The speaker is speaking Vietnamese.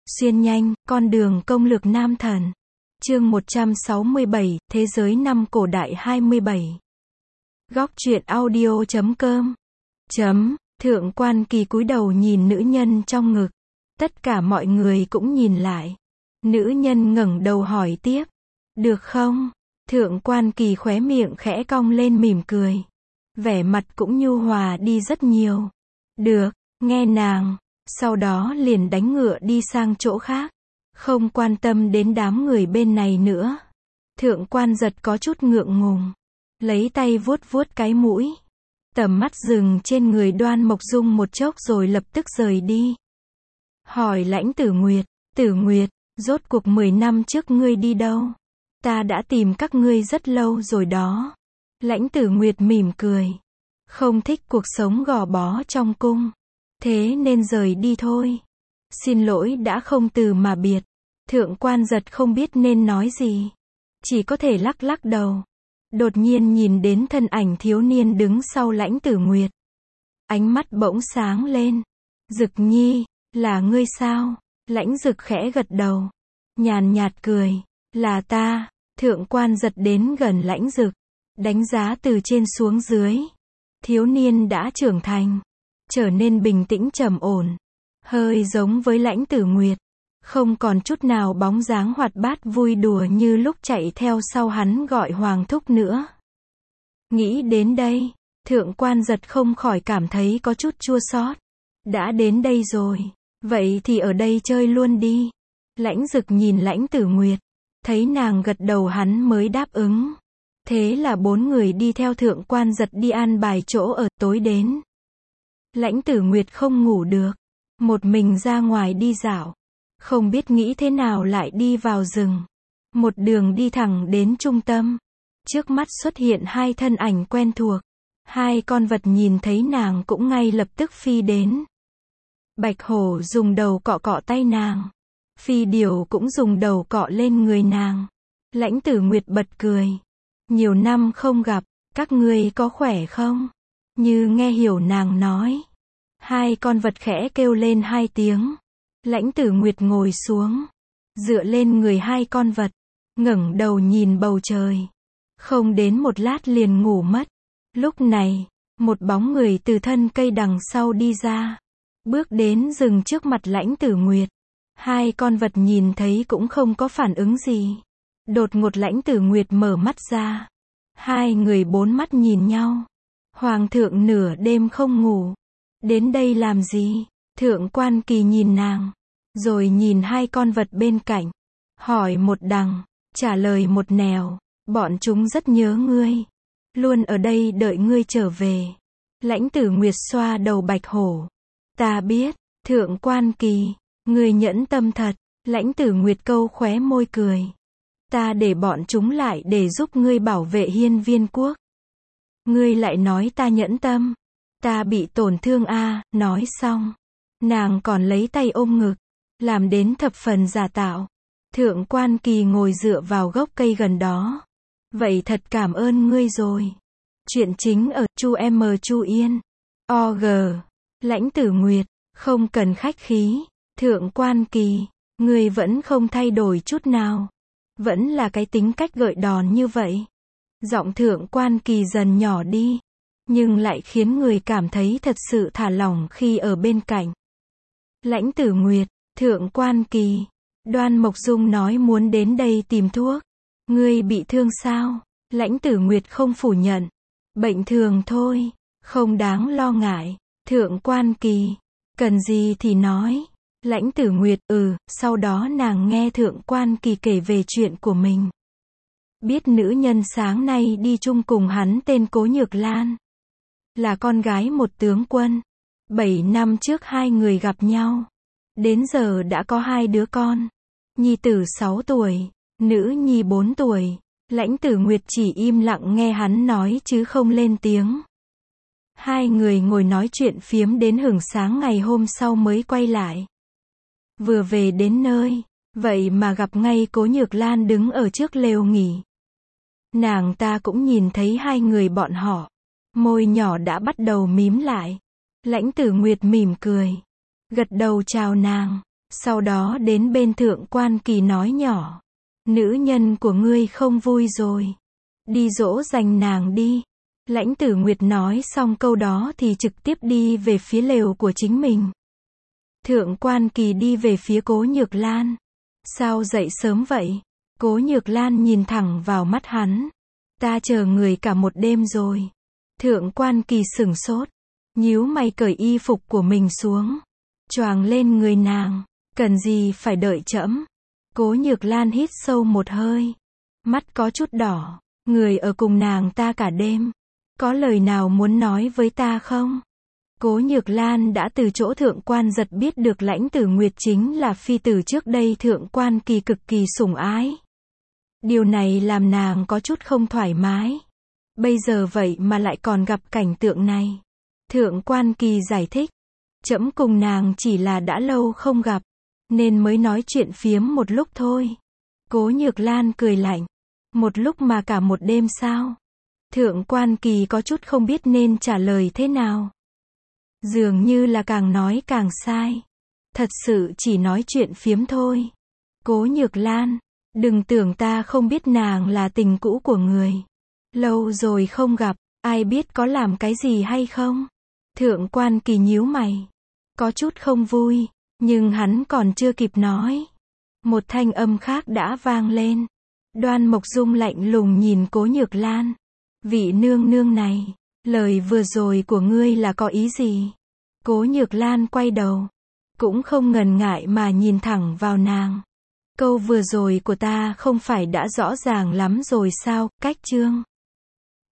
Xuyên nhanh, con đường công lược nam thần. Chương 167, Thế giới năm cổ đại 27. Góc truyện audio.com. Thượng quan Kỳ cúi đầu nhìn nữ nhân trong ngực. Tất cả mọi người cũng nhìn lại. Nữ nhân ngẩng đầu hỏi tiếp. Được không? Thượng quan Kỳ khóe miệng khẽ cong lên mỉm cười. Vẻ mặt cũng nhu hòa đi rất nhiều. Được, nghe nàng. Sau đó liền đánh ngựa đi sang chỗ khác. Không quan tâm đến đám người bên này nữa. Thượng quan Giật có chút ngượng ngùng. Lấy tay vuốt vuốt cái mũi. Tầm mắt dừng trên người Đoan Mộc Dung một chốc rồi lập tức rời đi. Hỏi Lãnh Tử Nguyệt. Tử Nguyệt, rốt cuộc 10 năm trước ngươi đi đâu? Ta đã tìm các ngươi rất lâu rồi đó. Lãnh Tử Nguyệt mỉm cười. Không thích cuộc sống gò bó trong cung. Thế nên rời đi thôi. Xin lỗi đã không từ mà biệt. Thượng quan Giật không biết nên nói gì. Chỉ có thể lắc lắc đầu. Đột nhiên nhìn đến thân ảnh thiếu niên đứng sau Lãnh Tử Nguyệt. Ánh mắt bỗng sáng lên. Dực Nhi, là ngươi sao? Lãnh Dực khẽ gật đầu. Nhàn nhạt cười. Là ta. Thượng quan Giật đến gần Lãnh Dực. Đánh giá từ trên xuống dưới. Thiếu niên đã trưởng thành. Trở nên bình tĩnh trầm ổn. Hơi giống với Lãnh Tử Nguyệt. Không còn chút nào bóng dáng hoạt bát vui đùa như lúc chạy theo sau hắn gọi Hoàng Thúc nữa. Nghĩ đến đây, Thượng quan Giật không khỏi cảm thấy có chút chua xót. Đã đến đây rồi, vậy thì ở đây chơi luôn đi. Lãnh Dực nhìn Lãnh Tử Nguyệt, thấy nàng gật đầu hắn mới đáp ứng. Thế là 4 người đi theo Thượng quan Giật đi an bài chỗ ở. Tối đến, Lãnh Tử Nguyệt không ngủ được, một mình ra ngoài đi dạo. Không biết nghĩ thế nào lại đi vào rừng. Một đường đi thẳng đến trung tâm. Trước mắt xuất hiện 2 thân ảnh quen thuộc. 2 con vật nhìn thấy nàng cũng ngay lập tức phi đến. Bạch hổ dùng đầu cọ cọ tay nàng. Phi điểu cũng dùng đầu cọ lên người nàng. Lãnh Tử Nguyệt bật cười. Nhiều năm không gặp, các ngươi có khỏe không? Như nghe hiểu nàng nói. 2 con vật khẽ kêu lên 2 tiếng. Lãnh Tử Nguyệt ngồi xuống, dựa lên người 2 con vật, ngẩng đầu nhìn bầu trời. Không đến một lát liền ngủ mất. Lúc này, một bóng người từ thân cây đằng sau đi ra, bước đến dừng trước mặt Lãnh Tử Nguyệt. 2 con vật nhìn thấy cũng không có phản ứng gì. Đột ngột Lãnh Tử Nguyệt mở mắt ra. 2 người 4 mắt nhìn nhau. Hoàng thượng nửa đêm không ngủ, đến đây làm gì? Thượng quan Kỳ nhìn nàng, rồi nhìn 2 con vật bên cạnh, hỏi một đằng, trả lời một nẻo. Bọn chúng rất nhớ ngươi, luôn ở đây đợi ngươi trở về. Lãnh Tử Nguyệt xoa đầu bạch hổ. Ta biết. Thượng quan Kỳ, ngươi nhẫn tâm thật. Lãnh Tử Nguyệt câu khóe môi cười. Ta để bọn chúng lại để giúp ngươi bảo vệ Hiên Viên quốc. Ngươi lại nói ta nhẫn tâm. Ta bị tổn thương a. Nói xong, nàng còn lấy tay ôm ngực, làm đến thập phần giả tạo. Thượng quan Kỳ ngồi dựa vào gốc cây gần đó. Vậy thật cảm ơn ngươi rồi. Chuyện chính ở Chu M Chu Yên. OG. Lãnh Tử Nguyệt, không cần khách khí. Thượng quan Kỳ, ngươi vẫn không thay đổi chút nào. Vẫn là cái tính cách gợi đòn như vậy. Giọng Thượng quan Kỳ dần nhỏ đi, nhưng lại khiến người cảm thấy thật sự thả lỏng khi ở bên cạnh. Lãnh Tử Nguyệt, Thượng quan Kỳ, Đoan Mộc Dung nói muốn đến đây tìm thuốc. Ngươi bị thương sao? Lãnh Tử Nguyệt không phủ nhận. Bệnh thường thôi, không đáng lo ngại. Thượng quan Kỳ, cần gì thì nói. Lãnh Tử Nguyệt, sau đó nàng nghe Thượng quan Kỳ kể về chuyện của mình. Biết nữ nhân sáng nay đi chung cùng hắn tên Cố Nhược Lan, là con gái một tướng quân. 7 năm trước 2 người gặp nhau. Đến giờ đã có 2 đứa con. Nhi tử 6 tuổi, nữ nhi 4 tuổi. Lãnh Tử Nguyệt chỉ im lặng nghe hắn nói chứ không lên tiếng. 2 người ngồi nói chuyện phiếm đến hửng sáng ngày hôm sau mới quay lại. Vừa về đến nơi, vậy mà gặp ngay Cố Nhược Lan đứng ở trước lều nghỉ. Nàng ta cũng nhìn thấy 2 người bọn họ. Môi nhỏ đã bắt đầu mím lại. Lãnh Tử Nguyệt mỉm cười, gật đầu chào nàng. Sau đó đến bên Thượng Quan Kỳ nói nhỏ. Nữ nhân của ngươi không vui rồi. Đi dỗ dành nàng đi. Lãnh Tử Nguyệt nói xong câu đó thì trực tiếp đi về phía lều của chính mình. Thượng Quan Kỳ đi về phía Cố Nhược Lan. Sao dậy sớm vậy? Cố Nhược Lan nhìn thẳng vào mắt hắn. Ta chờ người cả một đêm rồi. Thượng Quan Kỳ sửng sốt. Nhíu mày cởi y phục của mình xuống. Choàng lên người nàng. Cần gì phải đợi trẫm? Cố Nhược Lan hít sâu một hơi. Mắt có chút đỏ. Người ở cùng nàng ta cả đêm. Có lời nào muốn nói với ta không? Cố Nhược Lan đã từ chỗ Thượng Quan Giật biết được Lãnh Tử Nguyệt chính là phi tử trước đây Thượng Quan Kỳ cực kỳ sủng ái. Điều này làm nàng có chút không thoải mái. Bây giờ vậy mà lại còn gặp cảnh tượng này. Thượng Quan Kỳ giải thích. Trẫm cùng nàng chỉ là đã lâu không gặp, nên mới nói chuyện phiếm một lúc thôi. Cố Nhược Lan cười lạnh. Một lúc mà cả một đêm sao? Thượng Quan Kỳ có chút không biết nên trả lời thế nào. Dường như là càng nói càng sai. Thật sự chỉ nói chuyện phiếm thôi. Cố Nhược Lan, đừng tưởng ta không biết nàng là tình cũ của người. Lâu rồi không gặp, ai biết có làm cái gì hay không? Thượng Quan Kỳ nhíu mày. Có chút không vui, nhưng hắn còn chưa kịp nói. Một thanh âm khác đã vang lên. Đoan Mộc Dung lạnh lùng nhìn Cố Nhược Lan. Vị nương nương này, lời vừa rồi của ngươi là có ý gì? Cố Nhược Lan quay đầu, cũng không ngần ngại mà nhìn thẳng vào nàng. Câu vừa rồi của ta không phải đã rõ ràng lắm rồi sao? Cách chương